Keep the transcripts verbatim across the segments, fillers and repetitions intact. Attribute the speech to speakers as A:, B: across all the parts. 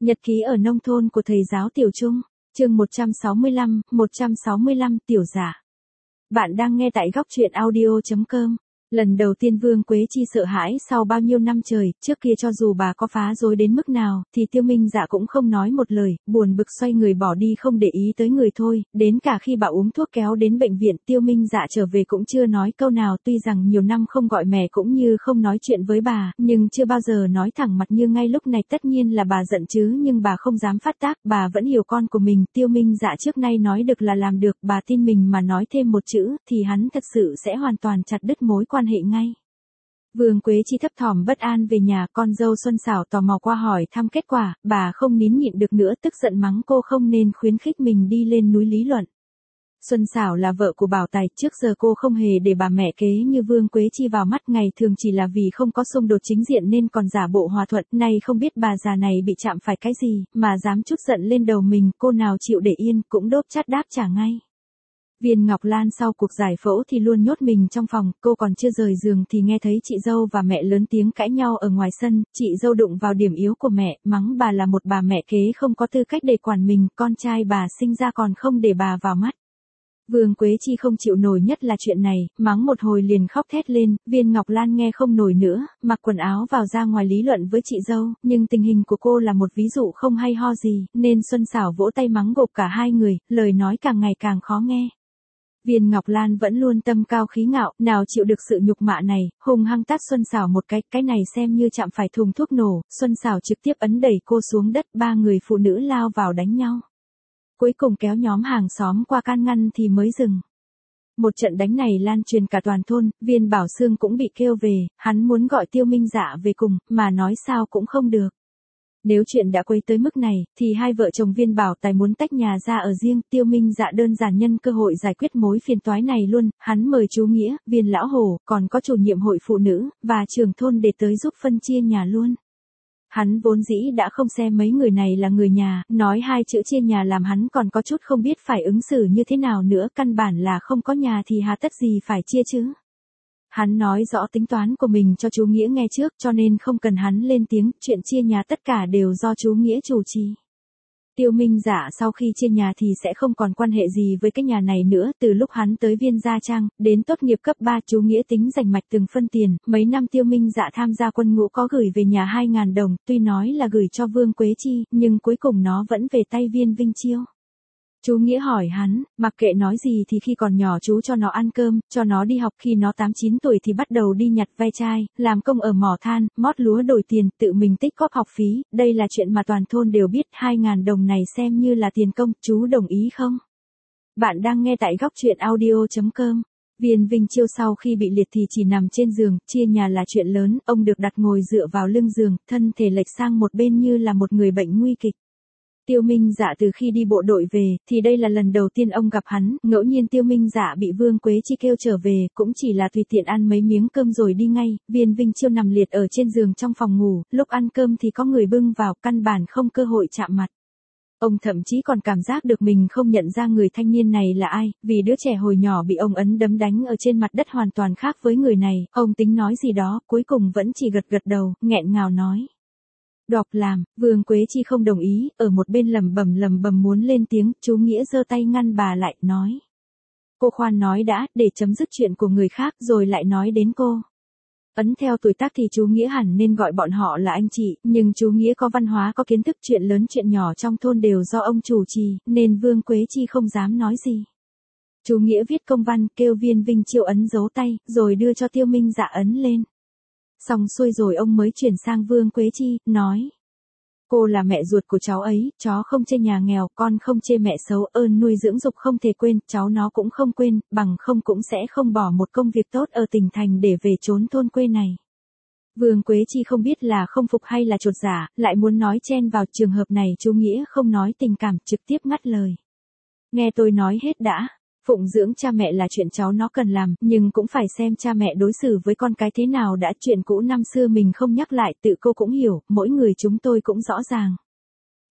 A: Nhật ký ở nông thôn của thầy giáo Tiểu Trung, chương một trăm sáu mươi lăm, một trăm sáu mươi lăm Tiểu Giả. Bạn đang nghe tại góc truyện audio chấm com. Lần đầu tiên Vương Quế Chi sợ hãi sau bao nhiêu năm trời, trước kia cho dù bà có phá rối đến mức nào, thì Tiêu Minh Dạ cũng không nói một lời, buồn bực xoay người bỏ đi không để ý tới người thôi, đến cả khi bà uống thuốc kéo đến bệnh viện, Tiêu Minh Dạ trở về cũng chưa nói câu nào, tuy rằng nhiều năm không gọi mẹ cũng như không nói chuyện với bà, nhưng chưa bao giờ nói thẳng mặt như ngay lúc này. Tất nhiên là bà giận chứ, nhưng bà không dám phát tác, bà vẫn hiểu con của mình. Tiêu Minh Dạ trước nay nói được là làm được, bà tin mình mà nói thêm một chữ, thì hắn thật sự sẽ hoàn toàn chặt đứt mối quan hệ ngay. Vương Quế Chi thấp thỏm bất an về nhà, con dâu Xuân Sảo tò mò qua hỏi thăm kết quả, bà không nín nhịn được nữa, tức giận mắng cô không nên khuyến khích mình đi lên núi lý luận. Xuân Sảo là vợ của Bảo Tài, trước giờ cô không hề để bà mẹ kế như Vương Quế Chi vào mắt, ngày thường chỉ là vì không có xung đột chính diện nên còn giả bộ hòa thuận, nay không biết bà già này bị chạm phải cái gì, mà dám trút giận lên đầu mình, cô nào chịu để yên, cũng đốp chát đáp trả ngay. Viên Ngọc Lan sau cuộc giải phẫu thì luôn nhốt mình trong phòng, cô còn chưa rời giường thì nghe thấy chị dâu và mẹ lớn tiếng cãi nhau ở ngoài sân, chị dâu đụng vào điểm yếu của mẹ, mắng bà là một bà mẹ kế không có tư cách để quản mình, con trai bà sinh ra còn không để bà vào mắt. Vương Quế Chi không chịu nổi nhất là chuyện này, mắng một hồi liền khóc thét lên. Viên Ngọc Lan nghe không nổi nữa, mặc quần áo vào ra ngoài lý luận với chị dâu, nhưng tình hình của cô là một ví dụ không hay ho gì, nên Xuân Sảo vỗ tay mắng gộp cả hai người, lời nói càng ngày càng khó nghe. Viên Ngọc Lan vẫn luôn tâm cao khí ngạo, nào chịu được sự nhục mạ này, hung hăng tát Xuân Sảo một cái, cái này xem như chạm phải thùng thuốc nổ, Xuân Sảo trực tiếp ấn đẩy cô xuống đất, ba người phụ nữ lao vào đánh nhau. Cuối cùng kéo nhóm hàng xóm qua can ngăn thì mới dừng. Một trận đánh này lan truyền cả toàn thôn, Viên Bảo Xương cũng bị kêu về, hắn muốn gọi Tiêu Minh Dạ về cùng, mà nói sao cũng không được. Nếu chuyện đã quấy tới mức này, thì hai vợ chồng Viên Bảo Tài muốn tách nhà ra ở riêng, Tiêu Minh Dạ đơn giản nhân cơ hội giải quyết mối phiền toái này luôn, hắn mời chú Nghĩa, Viên Lão Hổ, còn có chủ nhiệm hội phụ nữ, và trưởng thôn để tới giúp phân chia nhà luôn. Hắn vốn dĩ đã không xem mấy người này là người nhà, nói hai chữ chia nhà làm hắn còn có chút không biết phải ứng xử như thế nào nữa, căn bản là không có nhà thì hà tất gì phải chia chứ. Hắn nói rõ tính toán của mình cho chú Nghĩa nghe trước, cho nên không cần hắn lên tiếng, chuyện chia nhà tất cả đều do chú Nghĩa chủ trì. Tiêu Minh Dạ sau khi chia nhà thì sẽ không còn quan hệ gì với cái nhà này nữa, từ lúc hắn tới Viên Gia Trang, đến tốt nghiệp cấp ba, chú Nghĩa tính rành mạch từng phân tiền, mấy năm Tiêu Minh Dạ tham gia quân ngũ có gửi về nhà hai ngàn đồng, tuy nói là gửi cho Vương Quế Chi, nhưng cuối cùng nó vẫn về tay Viên Vinh Chiêu. Chú Nghĩa hỏi hắn, mặc kệ nói gì thì khi còn nhỏ chú cho nó ăn cơm, cho nó đi học, khi nó tám chín tuổi thì bắt đầu đi nhặt ve chai, làm công ở mỏ than, mót lúa đổi tiền, tự mình tích góp học phí, đây là chuyện mà toàn thôn đều biết, hai ngàn đồng này xem như là tiền công, chú đồng ý không? Bạn đang nghe tại góc truyện audio chấm com. Viên Vinh Chiêu sau khi bị liệt thì chỉ nằm trên giường, chia nhà là chuyện lớn, ông được đặt ngồi dựa vào lưng giường, thân thể lệch sang một bên như là một người bệnh nguy kịch. Tiêu Minh Dạ từ khi đi bộ đội về, thì đây là lần đầu tiên ông gặp hắn, ngẫu nhiên Tiêu Minh Dạ bị Vương Quế Chi kêu trở về, cũng chỉ là tùy tiện ăn mấy miếng cơm rồi đi ngay. Viên Vinh Chiêu nằm liệt ở trên giường trong phòng ngủ, lúc ăn cơm thì có người bưng vào, căn bản không cơ hội chạm mặt. Ông thậm chí còn cảm giác được mình không nhận ra người thanh niên này là ai, vì đứa trẻ hồi nhỏ bị ông ấn đấm đánh ở trên mặt đất hoàn toàn khác với người này, ông tính nói gì đó, cuối cùng vẫn chỉ gật gật đầu, nghẹn ngào nói. Đọc làm, Vương Quế Chi không đồng ý, ở một bên lầm bầm lầm bầm muốn lên tiếng, chú Nghĩa giơ tay ngăn bà lại, nói. Cô khoan nói đã, để chấm dứt chuyện của người khác rồi lại nói đến cô. Ấn theo tuổi tác thì chú Nghĩa hẳn nên gọi bọn họ là anh chị, nhưng chú Nghĩa có văn hóa có kiến thức, chuyện lớn chuyện nhỏ trong thôn đều do ông chủ trì, nên Vương Quế Chi không dám nói gì. Chú Nghĩa viết công văn kêu Viên Vinh Chiêu ấn dấu tay, rồi đưa cho Tiêu Minh Dạ ấn lên. Xong xuôi rồi ông mới chuyển sang Vương Quế Chi, nói. Cô là mẹ ruột của cháu ấy, chó không chê nhà nghèo, con không chê mẹ xấu, ơn nuôi dưỡng dục không thể quên, cháu nó cũng không quên, bằng không cũng sẽ không bỏ một công việc tốt ở tỉnh thành để về trốn thôn quê này. Vương Quế Chi không biết là không phục hay là chột dạ, lại muốn nói chen vào, trường hợp này chú Nghĩa không nói tình cảm, trực tiếp ngắt lời. Nghe tôi nói hết đã. Phụng dưỡng cha mẹ là chuyện cháu nó cần làm, nhưng cũng phải xem cha mẹ đối xử với con cái thế nào đã, chuyện cũ năm xưa mình không nhắc lại, tự cô cũng hiểu, mỗi người chúng tôi cũng rõ ràng.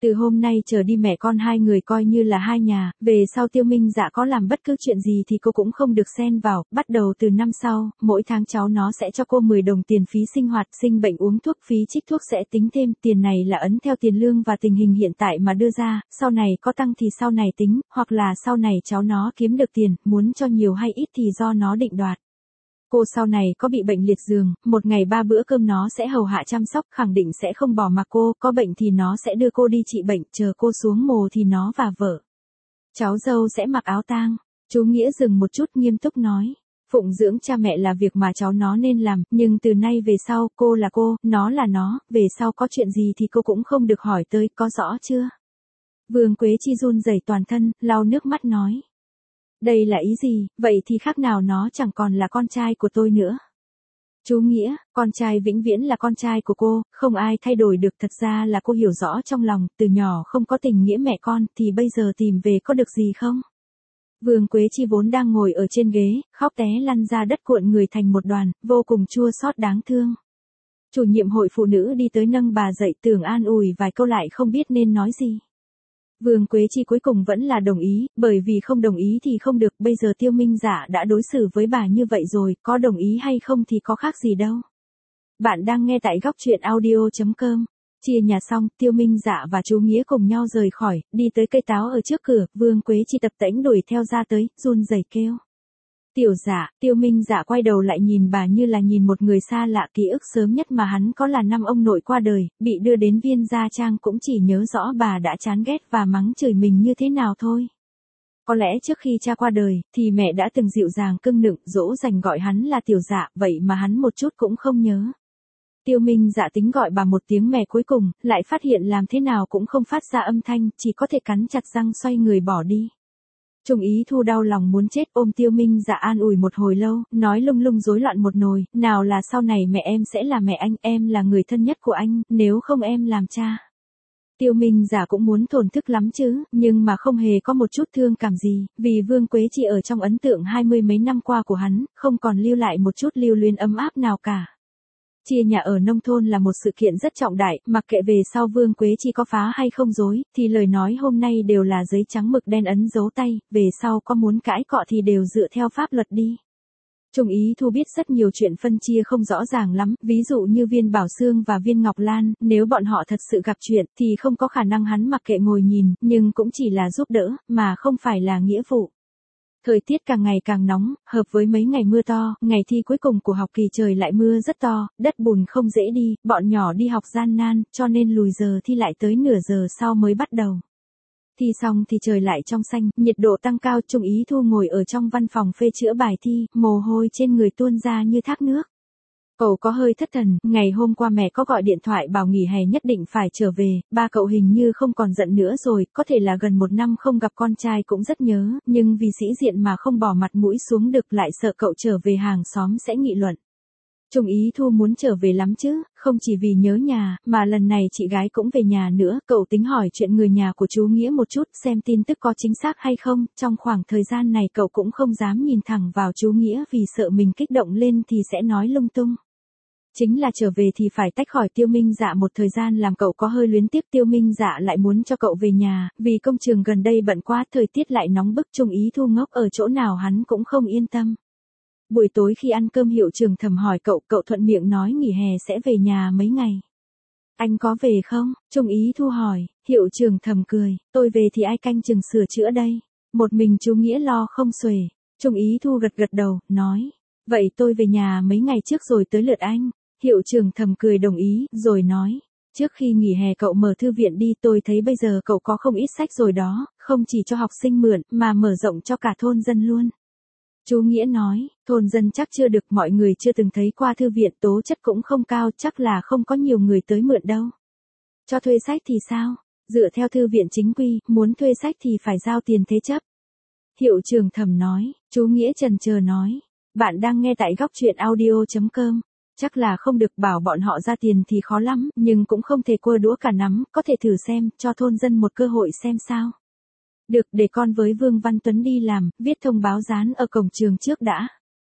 A: Từ hôm nay trở đi mẹ con hai người coi như là hai nhà, về sau Tiêu Minh Dạ có làm bất cứ chuyện gì thì cô cũng không được xen vào, bắt đầu từ năm sau, mỗi tháng cháu nó sẽ cho cô mười đồng tiền phí sinh hoạt, sinh bệnh uống thuốc, phí trích thuốc sẽ tính thêm, tiền này là ấn theo tiền lương và tình hình hiện tại mà đưa ra, sau này có tăng thì sau này tính, hoặc là sau này cháu nó kiếm được tiền, muốn cho nhiều hay ít thì do nó định đoạt. Cô sau này có bị bệnh liệt giường, một ngày ba bữa cơm nó sẽ hầu hạ chăm sóc, khẳng định sẽ không bỏ mặc cô, có bệnh thì nó sẽ đưa cô đi trị bệnh, chờ cô xuống mồ thì nó và vợ. Cháu dâu sẽ mặc áo tang. Chú Nghĩa dừng một chút nghiêm túc nói. Phụng dưỡng cha mẹ là việc mà cháu nó nên làm, nhưng từ nay về sau, cô là cô, nó là nó, về sau có chuyện gì thì cô cũng không được hỏi tới, có rõ chưa? Vương Quế Chi run rẩy toàn thân, lau nước mắt nói. Đây là ý gì, vậy thì khác nào nó chẳng còn là con trai của tôi nữa. Chú Nghĩa, con trai vĩnh viễn là con trai của cô, không ai thay đổi được, thật ra là cô hiểu rõ trong lòng, từ nhỏ không có tình nghĩa mẹ con, thì bây giờ tìm về có được gì không? Vương Quế Chi vốn đang ngồi ở trên ghế, khóc té lăn ra đất cuộn người thành một đoàn, vô cùng chua xót đáng thương. Chủ nhiệm hội phụ nữ đi tới nâng bà dậy, tưởng an ủi vài câu lại không biết nên nói gì. Vương Quế Chi cuối cùng vẫn là đồng ý, bởi vì không đồng ý thì không được, bây giờ Tiêu Minh Dạ đã đối xử với bà như vậy rồi, có đồng ý hay không thì có khác gì đâu. Bạn đang nghe tại góc truyện audio chấm com. Chia nhà xong, Tiêu Minh Dạ và chú Nghĩa cùng nhau rời khỏi, đi tới cây táo ở trước cửa, Vương Quế Chi tập tễnh đuổi theo ra tới, run rẩy kêu. Tiểu Dạ, Tiêu Minh Dạ quay đầu lại nhìn bà như là nhìn một người xa lạ, ký ức sớm nhất mà hắn có là năm ông nội qua đời, bị đưa đến Viên Gia Trang cũng chỉ nhớ rõ bà đã chán ghét và mắng chửi mình như thế nào thôi. Có lẽ trước khi cha qua đời, thì mẹ đã từng dịu dàng cưng nựng, dỗ dành gọi hắn là Tiểu Dạ, vậy mà hắn một chút cũng không nhớ. Tiêu Minh Dạ tính gọi bà một tiếng mẹ cuối cùng, lại phát hiện làm thế nào cũng không phát ra âm thanh, chỉ có thể cắn chặt răng xoay người bỏ đi. Trung Ý Thu đau lòng muốn chết, ôm Tiêu Minh Dạ an ủi một hồi lâu, nói lung lung rối loạn một nồi, nào là sau này mẹ em sẽ là mẹ anh, em là người thân nhất của anh, nếu không em làm cha. Tiêu Minh Dạ cũng muốn thổn thức lắm chứ, nhưng mà không hề có một chút thương cảm gì, vì Vương Quế Chi ở trong ấn tượng hai mươi mấy năm qua của hắn, không còn lưu lại một chút lưu luyến ấm áp nào cả. Chia nhà ở nông thôn là một sự kiện rất trọng đại, mặc kệ về sau Vương Quế Chi có phá hay không dối, thì lời nói hôm nay đều là giấy trắng mực đen ấn dấu tay, về sau có muốn cãi cọ thì đều dựa theo pháp luật đi. Trung Ý Thu biết rất nhiều chuyện phân chia không rõ ràng lắm, ví dụ như Viên Bảo Sương và Viên Ngọc Lan, nếu bọn họ thật sự gặp chuyện thì không có khả năng hắn mặc kệ ngồi nhìn, nhưng cũng chỉ là giúp đỡ, mà không phải là nghĩa vụ. Thời tiết càng ngày càng nóng, hợp với mấy ngày mưa to, ngày thi cuối cùng của học kỳ trời lại mưa rất to, đất bùn không dễ đi, bọn nhỏ đi học gian nan, cho nên lùi giờ thi lại tới nửa giờ sau mới bắt đầu. Thi xong thì trời lại trong xanh, nhiệt độ tăng cao, Trung Ý Thu ngồi ở trong văn phòng phê chữa bài thi, mồ hôi trên người tuôn ra như thác nước. Cậu có hơi thất thần, ngày hôm qua mẹ có gọi điện thoại bảo nghỉ hè nhất định phải trở về, ba cậu hình như không còn giận nữa rồi, có thể là gần một năm không gặp con trai cũng rất nhớ, nhưng vì sĩ diện mà không bỏ mặt mũi xuống được, lại sợ cậu trở về hàng xóm sẽ nghị luận. Trung Ý Thu muốn trở về lắm chứ, không chỉ vì nhớ nhà, mà lần này chị gái cũng về nhà nữa, cậu tính hỏi chuyện người nhà của chú Nghĩa một chút, xem tin tức có chính xác hay không, trong khoảng thời gian này cậu cũng không dám nhìn thẳng vào chú Nghĩa vì sợ mình kích động lên thì sẽ nói lung tung. Chính là trở về thì phải tách khỏi Tiêu Minh Dạ một thời gian làm cậu có hơi luyến tiếc, Tiêu Minh Dạ lại muốn cho cậu về nhà, vì công trường gần đây bận quá, thời tiết lại nóng bức, Trung Ý Thu ngốc ở chỗ nào hắn cũng không yên tâm. Buổi tối khi ăn cơm Hiệu Trường Thầm hỏi cậu, cậu thuận miệng nói nghỉ hè sẽ về nhà mấy ngày. Anh có về không? Trung Ý Thu hỏi, Hiệu Trường Thầm cười, tôi về thì ai canh chừng sửa chữa đây? Một mình chú Nghĩa lo không xuể. Trung Ý Thu gật gật đầu, nói, vậy tôi về nhà mấy ngày trước rồi tới lượt anh. Hiệu Trường Thầm cười đồng ý, rồi nói, trước khi nghỉ hè cậu mở thư viện đi, tôi thấy bây giờ cậu có không ít sách rồi đó, không chỉ cho học sinh mượn, mà mở rộng cho cả thôn dân luôn. Chú Nghĩa nói, thôn dân chắc chưa được, mọi người chưa từng thấy qua thư viện, tố chất cũng không cao, chắc là không có nhiều người tới mượn đâu. Cho thuê sách thì sao? Dựa theo thư viện chính quy, muốn thuê sách thì phải giao tiền thế chấp. Hiệu Trường Thầm nói, chú Nghĩa chần chờ nói, bạn đang nghe tại góc truyện audio chấm com. Chắc là không được, bảo bọn họ ra tiền thì khó lắm, nhưng cũng không thể cua đũa cả nắm, có thể thử xem, cho thôn dân một cơ hội xem sao. Được, để con với Vương Văn Tuấn đi làm, viết thông báo dán ở cổng trường trước đã.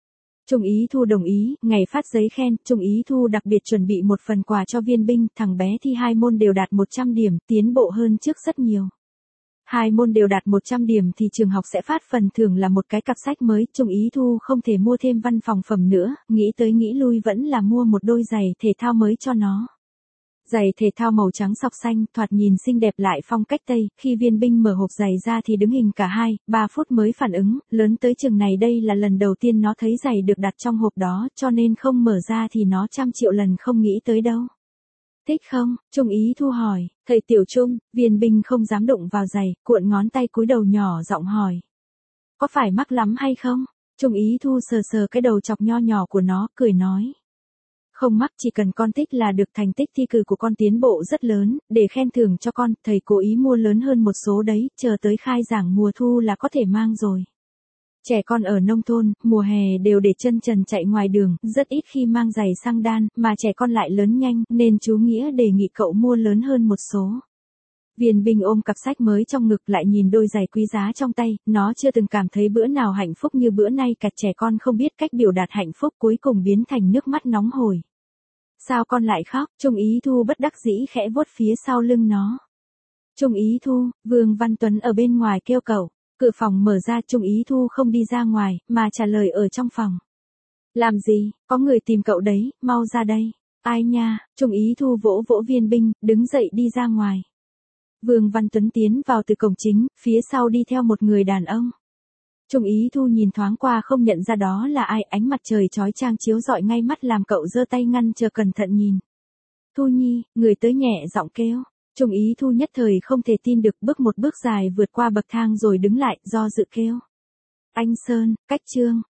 A: Trung Ý Thu đồng ý, ngày phát giấy khen, Trung Ý Thu đặc biệt chuẩn bị một phần quà cho Viên Binh, thằng bé thi hai môn đều đạt một trăm điểm, tiến bộ hơn trước rất nhiều. Hai môn đều đạt một trăm điểm thì trường học sẽ phát phần thưởng là một cái cặp sách mới, Trung Ý Thu không thể mua thêm văn phòng phẩm nữa, nghĩ tới nghĩ lui vẫn là mua một đôi giày thể thao mới cho nó. Giày thể thao màu trắng sọc xanh, thoạt nhìn xinh đẹp lại phong cách Tây, khi Viên Binh mở hộp giày ra thì đứng hình cả hai, ba phút mới phản ứng, lớn tới chừng này đây là lần đầu tiên nó thấy giày được đặt trong hộp đó, cho nên không mở ra thì nó trăm triệu lần không nghĩ tới đâu. Thích không? Trung Ý Thu hỏi, thầy Tiểu Trung, Viên Binh không dám đụng vào giày, cuộn ngón tay cúi đầu nhỏ giọng hỏi. Có phải mắc lắm hay không? Trung Ý Thu sờ sờ cái đầu chọc nho nhỏ của nó, cười nói. Không mắc, chỉ cần con thích là được, thành tích thi cử của con tiến bộ rất lớn, để khen thưởng cho con, thầy cố ý mua lớn hơn một số đấy, chờ tới khai giảng mùa thu là có thể mang rồi. Trẻ con ở nông thôn, mùa hè đều để chân trần chạy ngoài đường, rất ít khi mang giày xăng đan, mà trẻ con lại lớn nhanh, nên chú Nghĩa đề nghị cậu mua lớn hơn một số. Viên Binh ôm cặp sách mới trong ngực lại nhìn đôi giày quý giá trong tay, nó chưa từng cảm thấy bữa nào hạnh phúc như bữa nay, cả trẻ con không biết cách biểu đạt hạnh phúc cuối cùng biến thành nước mắt nóng hổi. Sao con lại khóc? Trung Ý Thu bất đắc dĩ khẽ vuốt phía sau lưng nó. Trung Ý Thu, Vương Văn Tuấn ở bên ngoài kêu cậu. Cửa phòng mở ra, Trung Ý Thu không đi ra ngoài, mà trả lời ở trong phòng. Làm gì, có người tìm cậu đấy, mau ra đây. Ai nha, Trung Ý Thu vỗ vỗ Viên Binh, đứng dậy đi ra ngoài. Vương Văn Tuấn tiến vào từ cổng chính, phía sau đi theo một người đàn ông. Trung Ý Thu nhìn thoáng qua không nhận ra đó là ai, ánh mặt trời chói chang chiếu rọi ngay mắt làm cậu giơ tay ngăn chờ cẩn thận nhìn. Thu Nhi, người tới nhẹ giọng kêu. Trung Ý Thu nhất thời không thể tin được, bước một bước dài vượt qua bậc thang rồi đứng lại, do dự kêu. Anh Sơn, Cách Trương,